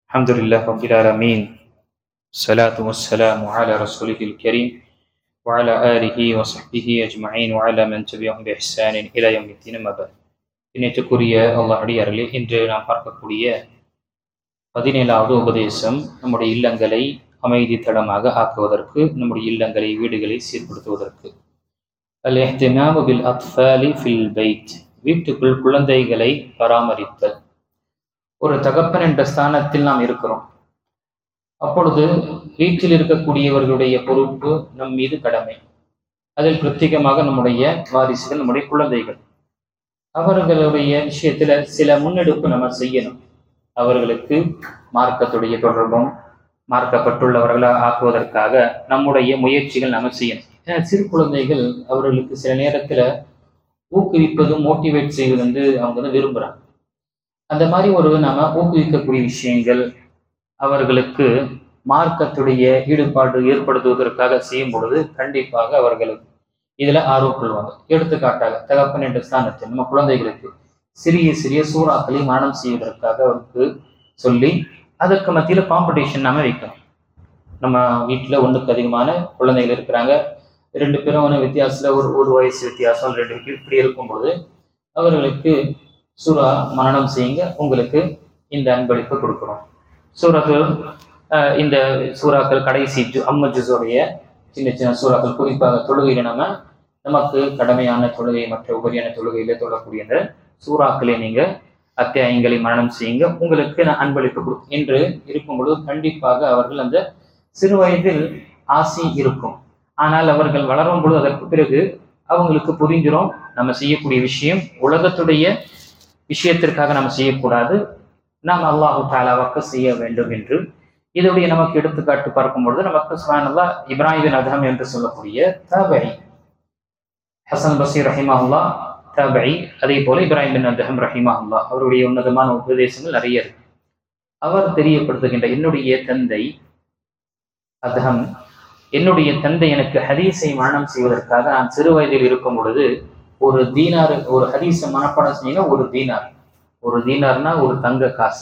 الحمد لله رب العالمين الصلاة والسلام على رسوله الكريم وعلى آله وصحبه أجمعين وعلى من تبعهم بإحسان إلى يوم الدين أما بعد. இணைத்துக்குரிய அல்லாஹ் அடியார்களே, இன்று நாம் பார்க்கக்கூடிய 17வது உபதேசம் நம்முடைய இல்லங்களை அமைதி தடமாக ஆக்குவதற்கு, நம்முடைய இல்லங்களை வீடுகளை சீர்படுத்துவதற்கு. அல் இஹ்திமாமு பில் அத்ஃபாலி ஃபில் பைத், வீட்டுக்குள் குழந்தைகளை பராமரித்தல். ஒரு தகப்பன் என்ற ஸ்தானத்தில் நாம் இருக்கிறோம். அப்பொழுது வீட்டில் இருக்கக்கூடியவர்களுடைய பொறுப்பு நம் மீது கடமை. அதில் பிரத்யேகமாக நம்முடைய வாரிசுகள், நம்முடைய குழந்தைகள், அவர்களுடைய விஷயத்துல சில முன்னெடுப்பு நம்ம செய்யணும். அவர்களுக்கு மார்க்கத்துடைய தொடர்பும் மார்க்கப்பட்டுள்ளவர்களா ஆக்குவதற்காக நம்முடைய முயற்சிகள் நம்ம செய்யணும். ஏன்னா சிறு குழந்தைகள் அவர்களுக்கு சில நேரத்துல ஊக்குவிப்பதும் மோட்டிவேட் செய்வது அவங்க விரும்புறாங்க. அந்த மாதிரி நம்ம ஊக்குவிக்கக்கூடிய விஷயங்கள், அவர்களுக்கு மார்க்கத்துடைய ஈடுபாடு ஏற்படுத்துவதற்காக செய்யும் பொழுது கண்டிப்பாக அவர்கள் இதுல ஆர்வம் கொள்வாங்க. எடுத்துக்காட்டாக தகப்பன் என்ற ஸ்தானத்தில் நம்ம குழந்தைகளுக்கு சிறிய சிறிய சூறாக்களை மரணம் செய்வதற்காக அவருக்கு சொல்லி அதற்கு மத்தியில காம்படிஷன் நாம வைக்கணும். நம்ம வீட்டுல ஒண்ணுக்கு அதிகமான குழந்தைகள் இருக்கிறாங்க, 2 பேரும் வித்தியாசத்துல ஒரு வயசு வித்தியாசம் 2 பேர் இப்படி இருக்கும்போது அவர்களுக்கு சூரா மரணம் செய்யுங்க, உங்களுக்கு இந்த அன்பளிப்பு கொடுக்குறோம். சூறாக்கள், இந்த சூறாக்கள் கடைசி ஜுஸோடைய சின்ன சின்ன சூறாக்கள், குறிப்பாக தொழுகையில நமக்கு கடமையான தொழுகை மற்ற உபரியான தொழுகையில தொழக்கூடிய அந்த சூறாக்களை நீங்க அத்தியாயங்களை மரணம் செய்யுங்க, உங்களுக்கு நான் அன்பளிப்பு கொடுக்கும் என்று இருக்கும்பொழுது கண்டிப்பாக அவர்கள் அந்த சிறு வயதில் ஆசை இருக்கும். ஆனால் அவர்கள் வளரும் பொழுது அதற்கு பிறகு அவங்களுக்கு புரிஞ்சிடும், நம்ம செய்யக்கூடிய விஷயம் உலகத்துடைய விஷயத்திற்காக நம்ம செய்யக்கூடாது, நாம் அல்லாஹு தாலாவாக்க செய்ய வேண்டும் என்று. இதோடைய நமக்கு எடுத்துக்காட்டு பார்க்கும்பொழுது நமக்கு சுப்ஹானல்லாஹ் இப்ராஹிம் பின் அதஹம் என்று சொல்லக்கூடிய தாபி, ஹசன் பஸ்ரீ ரஹிமஹுல்லாஹ் தாபி, அதே போல இப்ராஹிம் பின் அதஹம் ரஹிமஹுல்லாஹ், அவருடைய உன்னதமான உபதேசங்கள் நிறைய இருக்கு. அவர் தெரியப்படுத்துகின்ற, என்னுடைய தந்தை அதஹம், என்னுடைய தந்தை எனக்கு ஹதீஸை மரணம் செய்வதற்காக நான் சிறு வயதில் இருக்கும் பொழுது ஒரு தீனார், ஒரு ஹதீஸை மனப்பாடம் செஞ்சீங்கன்னா ஒரு தீனார்னா ஒரு தங்க காசு,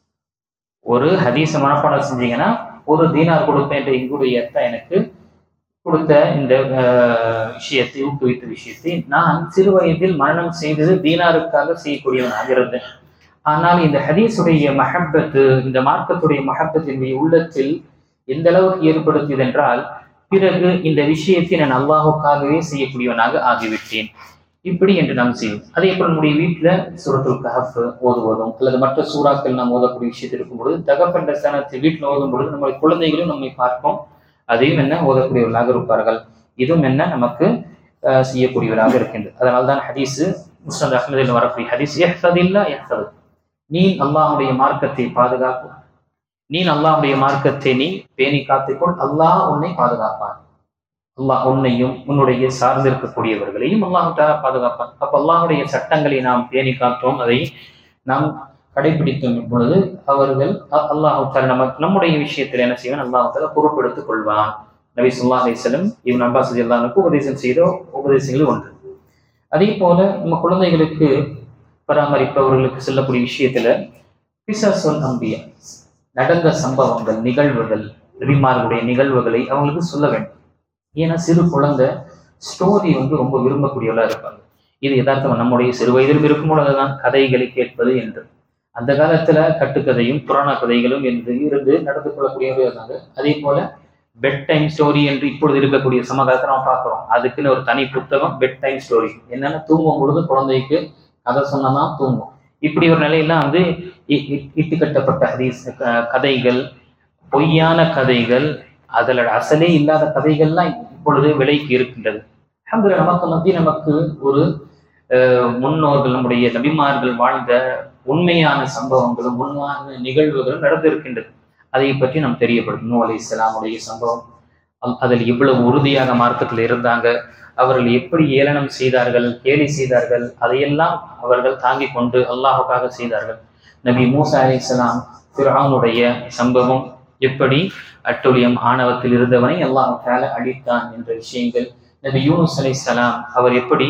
ஒரு ஹதீஸை மனப்பாடம் செஞ்சீங்கன்னா ஒரு தீனார் கொடுப்பேன் என்ற எங்களுடைய எனக்கு கொடுத்த இந்த விஷயத்தை, ஊக்குவித்த விஷயத்தை நான் சிறு வயதில் மரணம் செய்தது தீனாருக்காக செய்யக்கூடியவனாக இருந்தேன். ஆனால் இந்த ஹதீஸுடைய மஹப்பத்து, இந்த மார்க்கத்துடைய மஹப்பத்து என்னுடைய உள்ளத்தில் எந்த அளவுக்கு ஏற்படுத்தியது என்றால், பிறகு இந்த விஷயத்தை நான் அல்லாஹுக்காகவே செய்யக்கூடியவனாக ஆகிவிட்டேன். இப்படி என்று நாம் செய்வோம். அதே போல் நம்முடைய வீட்டுல சூரத்துல் கஹஃப் ஓதுவதும் அல்லது மற்ற சூறாக்கள் நாம் ஓதக்கூடிய விஷயத்தில் இருக்கும் பொழுது தகப்பன் ஸ்தானத்தை வீட்டில் ஓதும் பொழுது நம்முடைய குழந்தைகளும் நம்மை பார்ப்போம், அதையும் ஓதக்கூடியவர்களாக இருப்பார்கள். இதுவும் நமக்கு செய்யக்கூடியவராக இருக்கின்றது. அதனால்தான் ஹதீஸ் முஸ்னத் அஹ்மதில் வரக்கூடிய ஹதீஸ், இஹ்ஃபதில்லா யஹ்ஃபதுக், நீ அல்லாஹ்வுடைய மார்க்கத்தை பாதுகாப்பு, நீ அல்லாஹ்வுடைய மார்க்கத்தை நீ பேணி காத்துக்கொள், அல்லாஹ் உன்னை பாதுகாப்பான். அல்லாஹ் உன்னையும் உன்னுடைய சார்ந்திருக்கக்கூடியவர்களையும் அல்லாஹ் தஆலா பாதுகாப்பான். அப்ப அல்லாஹ்வுடைய சட்டங்களை நாம் பேணி காத்தோம், அதை நாம் கடைபிடித்தோம் பொழுது அவர்கள் அல்லாஹ் தஆலா நம்முடைய விஷயத்தில் என்ன செய்வான், அல்லாஹ் தஆலா பொறுப்பெடுத்துக் கொள்வான். நபி ஸல்லல்லாஹு அலைஹி வஸல்லம் இப்னு அப்பாஸ் ரலியல்லாஹு அன்ஹு உபதேசம் செய்த உபதேசங்கள் ஒன்று. அதே போல நம்ம குழந்தைகளுக்கு பராமரிப்பவர்களுக்கு சொல்லக்கூடிய விஷயத்துல கிஸஸுல் அன்பியா, நடந்த சம்பவங்கள், நிகழ்வுகள், நபிமார்களுடைய நிகழ்வுகளை அவங்களுக்கு சொல்ல வேண்டும். ஏன்னா சிறு குழந்தை ஸ்டோரி ரொம்ப விரும்பக்கூடியவளா இருப்பாங்க. இது யதார்த்தம், நம்முடைய சிறு வயதிலும் இருக்கும் பொழுதுதான் கதைகளை கேட்பது என்று. அந்த காலத்துல கட்டுக்கதையும் புராண கதைகளும் என்று இருந்து நடந்து கொள்ளக்கூடியவர்கள் இருந்தாங்க. அதே போல பெட் டைம் ஸ்டோரி என்று இப்பொழுது இருக்கக்கூடிய சமகாலத்தை நாம் பார்க்கிறோம். அதுக்குன்னு ஒரு தனி புத்தகம், பெட் டைம் ஸ்டோரி. என்னன்னா தூங்கும் பொழுது குழந்தைக்கு கதை சொன்னதான் தூங்கும். இப்படி ஒரு நிலையெல்லாம் இட்டுக்கட்டப்பட்ட ஹதீஸ் கதைகள், பொய்யான கதைகள், அதில் அசலே இல்லாத கதைகள்லாம் இப்பொழுது விலைக்கு இருக்கின்றது. அல்ஹம்துலில்லாஹ் நமக்கு மத்திய நமக்கு ஒரு முன்னோர்கள், நம்முடைய நபிமார்கள் வாழ்ந்த உண்மையான சம்பவங்களும் உண்மையான நிகழ்வுகளும் நடந்திருக்கின்றது. அதை பற்றி நாம் தெரியப்படும். நூஹ் அலைஹிஸ்ஸலாமுடைய சம்பவம், அதில் இவ்வளவு உறுதியாக மார்க்கத்தில் இருந்தாங்க, அவர்கள் எப்படி ஏளனம் செய்தார்கள், கேலி செய்தார்கள், அதையெல்லாம் அவர்கள் தாங்கிக் கொண்டு அல்லாஹுக்காக செய்தார்கள். நபி மூசா அலைஹிஸ்ஸலாம் ஃபிர்அவுனுடைய சம்பவம், எப்படி அட்டூழியம் ஆணவத்தில் இருந்தவனை அல்லாஹ் தஆலா அழித்தான் என்ற விஷயங்கள். நபி யூனுஸ் அலைஹிஸ்ஸலாம் அவர் எப்படி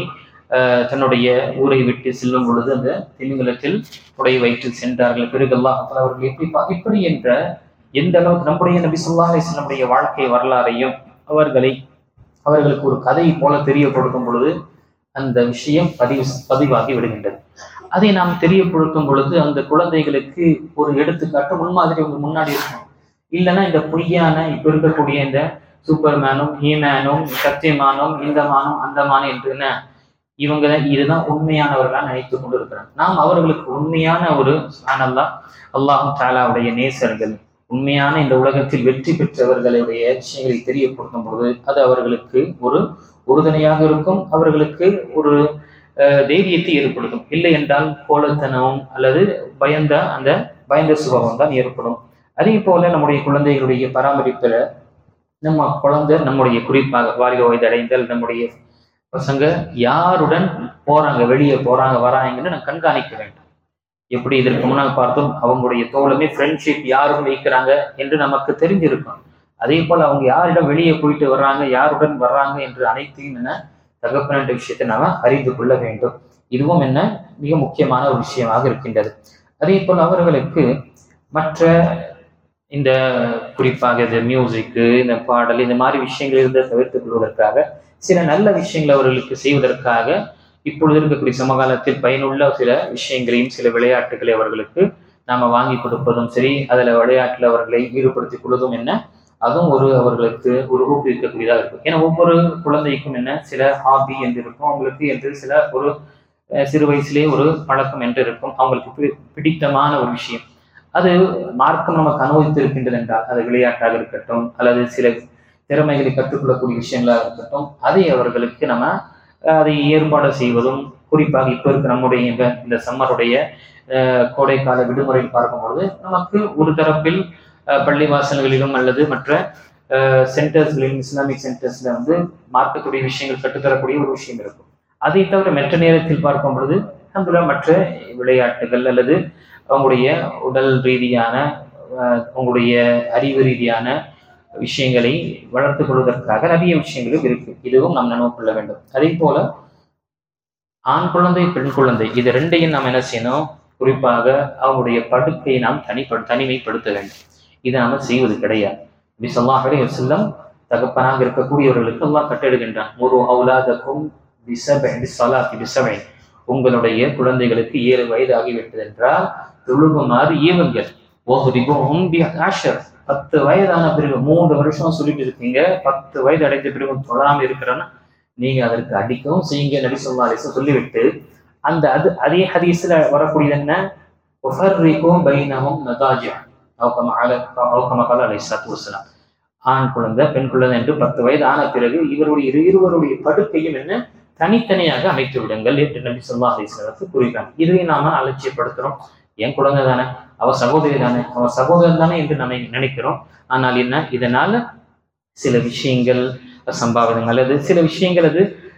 தன்னுடைய ஊரை விட்டு செல்லும் பொழுது அந்த திமிங்கலத்தில் உடைய வயிற்றில் சென்றார்கள். பிறகு அல்லாஹ் அவர்கள் இப்படி என்ற எந்த அளவுக்கு நம்முடைய நபி ஸல்லல்லாஹு அலைஹி வஸல்லம் வாழ்க்கை வரலாறையும் அவர்களுக்கு ஒரு கதை போல தெரியப்படுத்தும் பொழுது அந்த விஷயம் பதிவாகி விடுகின்றது. அதை நாம் தெரியப்படுத்தும் பொழுது அந்த குழந்தைகளுக்கு ஒரு எடுத்துக்காட்டு முன்மாதிரி உங்க முன்னாடி இருக்கும். இல்லைன்னா இந்த பொய்யான இப்ப இருக்கக்கூடிய இந்த சூப்பர்மேனும் ஹீமேனும் சத்தியமானும் இந்த மானும் அந்த மானும் என்று இவங்க இதுதான் உண்மையானவர்களா நினைத்து கொண்டு இருக்கிறாங்க. நாம் அவர்களுக்கு உண்மையான ஒரு அல்லாஹ் தாலாவுடைய நேசர்கள், உண்மையான இந்த உலகத்தில் வெற்றி பெற்றவர்களுடைய விஷயங்களை தெரியப்படுத்தும் பொழுது அது அவர்களுக்கு ஒரு உறுதுணையாக இருக்கும், அவர்களுக்கு ஒரு தைரியத்தை ஏற்படுத்தும். இல்லை என்றால் கோலத்தனமும் அல்லது பயந்த சுபாவம் தான் ஏற்படும். அதே போல நம்முடைய குழந்தைகளுடைய பராமரிப்பில் நம்ம குழந்தை நம்முடைய குறிப்பாக வாலிப வயது அடைந்தல் நம்முடைய பசங்க யாருடன் போறாங்க, வெளியே போறாங்க வராங்கன்னு நம்ம கண்காணிக்க வேண்டும். எப்படி இதற்கு முன்னால் பார்த்தோம், அவங்களுடைய தோழமை ஃப்ரெண்ட்ஷிப் யாரும் வைக்கிறாங்க என்று நமக்கு தெரிஞ்சிருக்கும். அதே போல் அவங்க யாரிடம் வெளியே போயிட்டு வர்றாங்க, யாருடன் வர்றாங்க என்று அனைத்தையும் தகப்பன விஷயத்தை நாம அறிந்து கொள்ள வேண்டும். இதுவும் மிக முக்கியமான ஒரு விஷயமாக இருக்கின்றது. அதே போல் அவர்களுக்கு மற்ற இந்த குறிப்பாக இந்த மியூசிக்கு, இந்த பாடல், இந்த மாதிரி விஷயங்கள் இருந்து தவிர்த்துக் கொள்வதற்காக சில நல்ல விஷயங்களை அவர்களுக்கு செய்வதற்காக இப்பொழுது இருக்கக்கூடிய சமகாலத்தில் பயனுள்ள சில விஷயங்களையும் சில விளையாட்டுகளை அவர்களுக்கு நாம வாங்கி கொடுப்பதும் சரி, அதுல விளையாட்டுல அவர்களை ஈடுபடுத்திக் கொள்வதும் அதுவும் அவர்களுக்கு ஒரு ஊக்குவிக்கக்கூடியதாக இருக்கும். ஏன்னா ஒவ்வொரு குழந்தைக்கும் சில ஹாபி என்று இருக்கும், அவங்களுக்கு என்று சில ஒரு சிறு வயசுலேயே ஒரு பழக்கம் என்று இருக்கும், அவங்களுக்கு பிடித்தமான ஒரு விஷயம். அது மார்க்கம் நமக்கு அனுபவித்திருக்கின்றது என்றால் அது விளையாட்டாக இருக்கட்டும் அல்லது சில திறமைகளை கற்றுக்கொள்ளக்கூடிய விஷயங்களாக இருக்கட்டும், அதை அவர்களுக்கு நம்ம அதை ஏற்பாடு செய்வதும், குறிப்பாக இப்போ இருக்க நம்முடைய இந்த சம்மருடைய கோடைக்கால விடுமுறையில் பார்க்கும்பொழுது நமக்கு ஒரு தரப்பில் பள்ளிவாசல்களிலும் அல்லது மற்ற சென்டர்ஸ்களிலும் இஸ்லாமிக் சென்டர்ஸ்ல மார்க்கத்துடைய விஷயங்கள் கற்றுத்தரக்கூடிய ஒரு விஷயம் இருக்கும். அதை தவிர மற்ற நேரத்தில் பார்க்கும் பொழுது நம்மள மற்ற விளையாட்டுகள் அல்லது அவங்களுடைய உடல் ரீதியான அவங்களுடைய அறிவு ரீதியான விஷயங்களை வளர்த்துக் கொள்வதற்காக நிறைய விஷயங்களும் இருக்கு. இதுவும் நாம் நினைவு கொள்ள வேண்டும். அதே போல ஆண் குழந்தை பெண் குழந்தை இது ரெண்டையும் நாம் என்ன செய்யணும், குறிப்பாக அவங்களுடைய படுக்கையை நாம் தனிமைப்படுத்த வேண்டும். இதை நாம செய்வது கிடையாது. நபி ஸல்லல்லாஹு அலைஹி வஸல்லம் தகப்பனாக இருக்கக்கூடியவர்களுக்கு அல்லாஹ் கட்டளையிடுகின்றான், முரு அவுலாதக்கும் பிஸபஇ, உங்களுடைய குழந்தைகளுக்கு 7 வயது ஆகிவிட்டது என்றால் தொழுகுமாறு ஏவுங்கள். 10 வயதான பிறகு 3 வருஷம் சொல்லிட்டு இருக்கீங்க, 10 வயது அடைந்த பிறகு தொழாம இருக்கிறன்னா நீங்க அதற்கு அடிக்கவும் செய்யுங்க நபி ஸல்லல்லாஹு அலைஹி வஸல்லம் சொல்லிவிட்டு அதே ஹதீஸ்ல வரக்கூடியது என்ன, ஆண் குழந்தை பெண் குழந்தை என்று 10 வயது ஆன பிறகு இருவருடைய படுக்கையும் தனித்தனியாக அமைத்து விடுங்கள் என்று நபி ஸல்லல்லாஹு அலைஹி வஸல்லம் கூறுகிறாங்க. இதை நாம அலட்சியப்படுத்துறோம். என் குழந்தை தானே, அவன் சகோதரி தானே, அவன் சகோதரன் தானே என்று நம்ம நினைக்கிறோம். ஆனால் இதனால சில விஷயங்கள் சம்பாவிதங்கள் அல்லது சில விஷயங்கள்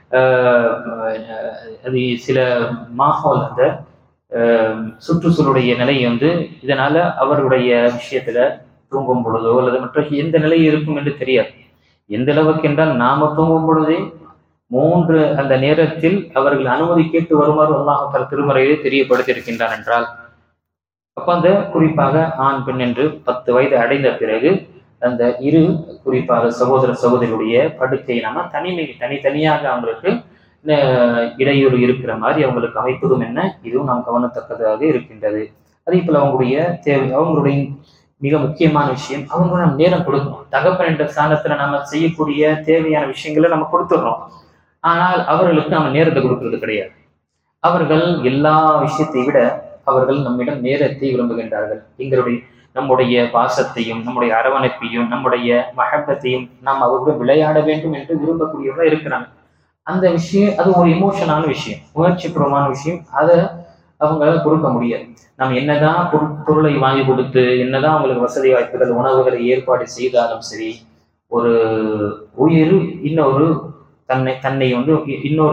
அது சில மாஹோல் அந்த சுற்றுச்சூழலுடைய நிலை இதனால அவருடைய விஷயத்துல தூங்கும் பொழுதோ அல்லது மற்ற எந்த நிலை இருக்கும் என்று தெரியாது. எந்த அளவுக்கு என்றால் நாம தூங்கும் பொழுதே 3 அந்த நேரத்தில் அவர்கள் அனுமதி கேட்டு வருமாறு அல்லாஹ் திருமறையை தெரியப்படுத்தி இருக்கின்றான் என்றால் அப்ப அந்த குறிப்பாக ஆண் பெண் என்று 10 வயது அடைந்த பிறகு அந்த குறிப்பாக சகோதர சகோதரியுடைய படுக்கையை நாம தனித்தனியாக அவங்களுக்கு இடையூறு இருக்கிற மாதிரி அவங்களுக்கு அமைப்பதும் இதுவும் நாம் கவனத்தக்கதாக இருக்கின்றது. அதே போல அவங்களுடைய மிக முக்கியமான விஷயம், அவங்க நம்ம நேரம் கொடுக்கணும். தகப்பன் என்ற ஸ்தானத்துல நம்ம செய்யக்கூடிய தேவையான விஷயங்களை நம்ம கொடுத்துடுறோம், ஆனால் அவர்களுக்கு நம்ம நேரத்தை கொடுக்கறது கிடையாது. அவர்கள் எல்லா விஷயத்தை விட அவர்கள் நம்மிடம் நேரத்தை விரும்புகின்றார்கள். நம்முடைய பாசத்தையும் நம்முடைய அரவணைப்பையும் நம்முடைய மஹப்பத்தையும் நாம் அவர்களுடன் விளையாட வேண்டும் என்று விரும்பக்கூடியவர்களாக இருக்கிறாங்க. அந்த விஷயம் அது ஒரு எமோஷனான விஷயம், உணர்ச்சிபூர்வமான விஷயம். அதை அவங்களால கொடுக்க முடியாது. நம்ம என்னதான் பொருளை வாங்கி கொடுத்து என்னதான் அவங்களுக்கு வசதி வாய்ப்புகள் உணவுகளை ஏற்பாடு செய்தாலும் சரி, ஒரு உயிர் தன்னை இன்னொரு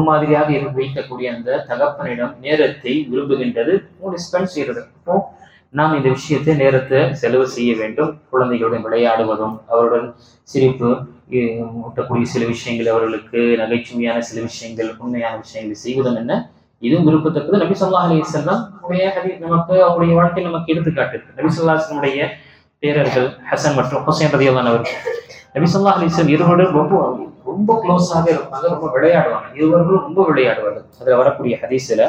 முன்மாதிரியாக வைக்கக்கூடிய அந்த தகப்பனிடம் நேரத்தை விரும்புகின்றது, ஸ்பெண்ட் செய்யறது. அப்போ நாம் இந்த விஷயத்தை நேரத்தை செலவு செய்ய வேண்டும். குழந்தைகளுடன் விளையாடுவதும் அவருடன் சிரிப்பு ஊட்டக்கூடிய சில விஷயங்கள், அவர்களுக்கு நகைச்சுவையான சில விஷயங்கள், உண்மையான விஷயங்களை செய்வதும் என்ன, இதுவும் விருப்பத்தக்கது. நபி ஸல்லல்லாஹு அலைஹி வஸல்லம் நமக்கு அவருடைய வாழ்க்கை நமக்கு எடுத்துக்காட்டு. நபி ஸல்லல்லாஹு அலைஹி வஸல்லம் பேரர்கள் ஹசன் மற்றும் ஹுசைன் ரலியல்லாஹு அன்ஹு நபி ஸல்லல்லாஹு அலைஹி வஸல்லம் இருவரும் ரொம்ப க்ளோஸாக இருப்பாங்க, ரொம்ப விளையாடுவாங்க. இருவர்களும் ரொம்ப விளையாடுவார்கள். அதுல வரக்கூடிய ஹதீஸ்ல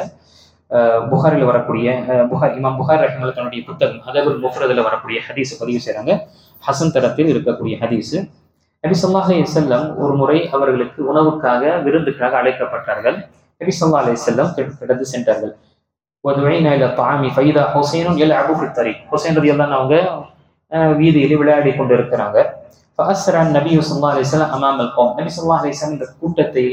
புகாரில் வரக்கூடிய இமாம் புகார் ரஹ்மத்துல்லாஹி தன்னுடைய புத்தகம் அதபுல் முஃப்ரதுல வரக்கூடிய ஹதீஸ் பதிவு செய்றாங்க. ஹசன் தரத்தில் இருக்கக்கூடிய ஹதீஸ். நபி ஸல்லல்லாஹு அலைஹி வஸல்லம் ஒரு முறை அவர்களுக்கு உணவுக்காக விருந்துக்காக அழைக்கப்பட்டார்கள். நபி ஸல்லல்லாஹு அலைஹி வஸல்லம் கடந்து சென்றார்கள். வதுஇனா இலா தஆமி ஃபைதா ஹுசைனுன் யல்அபு ஃபித் தரீக். ஹுசைன் ரலியல்லாஹு அன்ஹு அவங்க வீதியில் விளையாடி கொண்டு இருக்கிறாங்க. ஃபஅஸ்ரா நபி ஸல்லல்லாஹு அலைஹி வஸல்லம் அமாமல் கௌம். நபி ஸல்லல்லாஹு அலைஹி வஸல்லம் இந்த கூட்டத்தை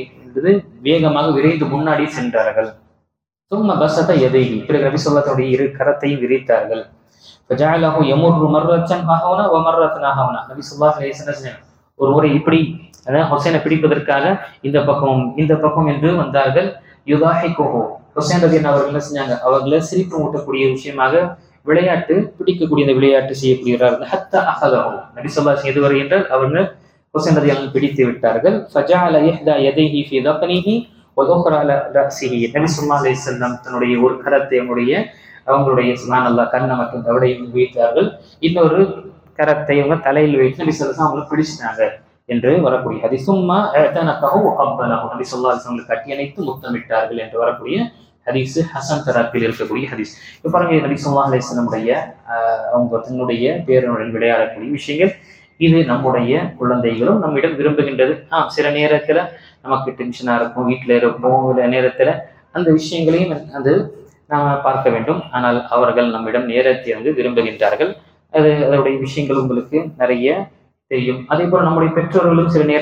வேகமாக விரைந்து முன்னாடி சென்றார்கள். சும்ம பஸத யதைஹி. பிறகு நபி ஸல்லல்லாஹு அலைஹி இரு கரத்தையும் விரித்தார்கள். ஃபஜஅலஹு யமுர்ரு மர்ரத்தன் ஹஹுனா வ மர்ரத்தன் ஹஹுனா. நபி ஸல்லல்லாஹு அலைஹி வஸல்லம் ஒரு முறை இப்படி ஹுசைனை பிடிப்பதற்காக இந்த பக்கம் என்று வந்தார்கள். யுதாஹிகுஹு. ஹுசைன் ரலியல்லாஹு அவர்கள் என்ன செஞ்சாங்க, அவர்களை சிரிப்பு ஊட்டக்கூடிய விஷயமாக விளையாட்டு பிடிக்கக்கூடிய இந்த விளையாட்டு செய்யக்கூடியவர்கள். ஹத்தா அஹதஹு. நபி ஸல்லல்லாஹு அலைஹி எதுவரை என்றால் அவர்கள் ஹுசைன் ரலியல்லாஹு பிடித்து விட்டார்கள். ஃபஜஅல இஹ்தா யதைஹி ஃபீ தக்னிஹி வ உக்ரா அலா ரஸிஹி. நபி ஸல்லல்லாஹு அலைஹி வஸல்லம் தன்னுடைய ஒரு கரத்தை அவங்களுடைய சுப்ஹானல்லாஹ் கண்ணை மற்றும் தவடையும் வைத்தார்கள். இன்னொரு கரத்தை அவங்க தலையில் வைத்து நபி ஸல்லல்லாஹு அவங்களை பிடிச்சிட்டாங்க என்று வரக்கூடிய ஹதீஸ். சும்மா அஅதனகஹு வ கப்பலஹு. நபி ஸல்லல்லாஹு அலைஹி வஸல்லம் கட்டியணைத்து முத்தமிட்டார்கள் என்று வரக்கூடிய ஹதீஸ் ஹசன் தரப்பில் இருக்கக்கூடிய ஹதீஸ். இப்போ பாருங்க, நபி ஸல்லல்லாஹு அலைஹி வஸல்லம் அவங்க தன்னுடைய பேரனுடன் விளையாடக்கூடிய விஷயங்கள். இது நம்முடைய குழந்தைகளும் நம்மிடம் விரும்புகின்றது. சில நேரத்துல நமக்கு டென்ஷனா இருக்கும், வீட்டுல இருப்போம், சில நேரத்துல அந்த விஷயங்களையும் நாம பார்க்க வேண்டும். ஆனால் அவர்கள் நம்மிடம் நேரத்தை விரும்புகின்றார்கள். அதனுடைய விஷயங்கள் உங்களுக்கு நிறைய தெரியும். அதே போல நம்முடைய பெற்றோர்களும் சில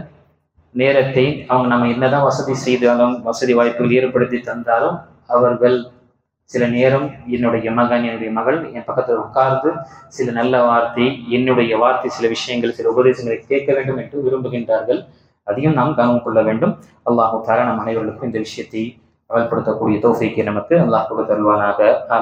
நேரத்தை அவங்க நம்ம என்னதான் வசதி செய்தாலும், வசதி வாய்ப்புகள் ஏற்படுத்தி தந்தாலும், அவர்கள் சில நேரம் என்னுடைய மகள் என் பக்கத்தில் உட்கார்ந்து சில நல்ல வார்த்தை, என்னுடைய வார்த்தை, சில விஷயங்கள், சில உபதேசங்களை கேட்க வேண்டும் என்று விரும்புகின்றார்கள். அதையும் நாம் கவனம் கொள்ள வேண்டும். அல்லாஹ் தஆலா நம் அனைவர்களுக்கும் இந்த விஷயத்தை அமல்படுத்தக்கூடிய தௌஃபீக்கை நமக்கு அல்லாஹ் கொடுத்தருள்வானாக.